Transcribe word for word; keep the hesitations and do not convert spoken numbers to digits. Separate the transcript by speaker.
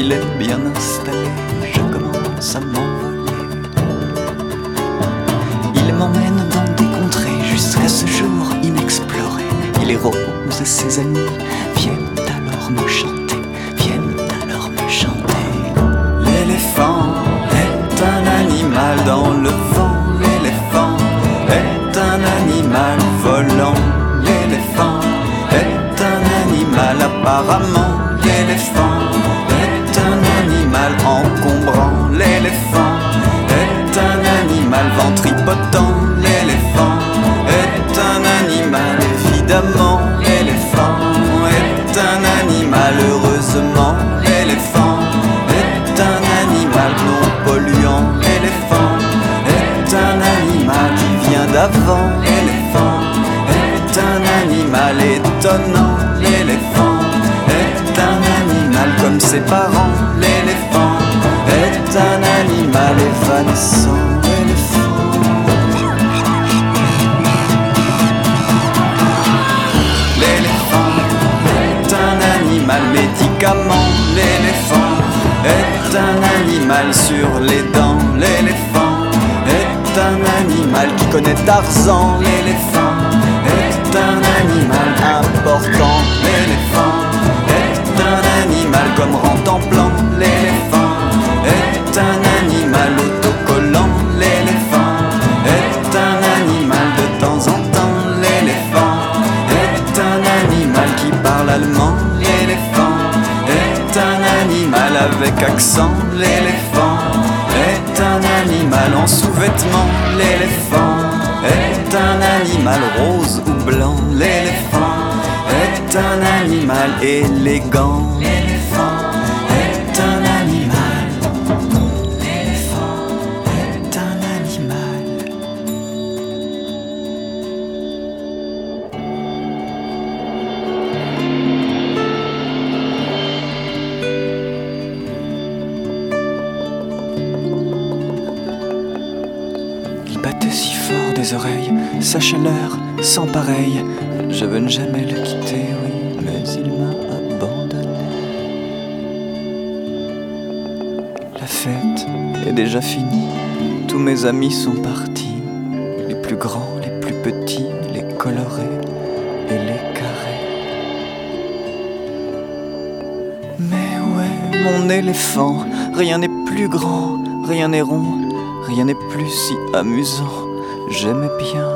Speaker 1: il est bien installé, je commence à m'envoler. Il m'emmène dans des contrées jusqu'à ce jour inexploré. Et les roses et ses amis viennent alors me chanter, viennent alors me chanter. L'éléphant est un animal dans le vent. L'éléphant est un animal volant. L'éléphant est un animal apparemment. L'éléphant est un animal encombrant. L'éléphant est un animal ventripotent. L'éléphant est un animal évidemment. L'éléphant est un animal heureusement. L'éléphant est un animal non polluant. L'éléphant est un animal qui vient d'avant. L'éléphant est un animal étonnant. L'éléphant est un animal comme ses parents. L'éléphant est un animal évanescent. L'éléphant est un animal médicament. L'éléphant est un animal sur les dents. L'éléphant est un animal qui connaît Tarzan. L'éléphant est un animal important. L'éléphant est un animal comme Rantanplan. L'éléphant est un animal autocollant. L'éléphant est un animal de temps en temps. L'éléphant est un animal qui parle allemand. L'éléphant est un animal avec accent. L'éléphant est un animal en sous-vêtements. L'éléphant est un animal rose ou blanc. L'éléphant est un animal élégant. L'éléphant est un animal. L'éléphant est un animal. Il battait si fort des oreilles, sa chaleur sans pareil. Je veux ne jamais le quitter, oui, mais il m'a abandonné. La fête est déjà finie, tous mes amis sont partis. Les plus grands, les plus petits, les colorés et les carrés. Mais où est mon éléphant? Rien n'est plus grand, rien n'est rond, rien n'est plus si amusant. J'aimais bien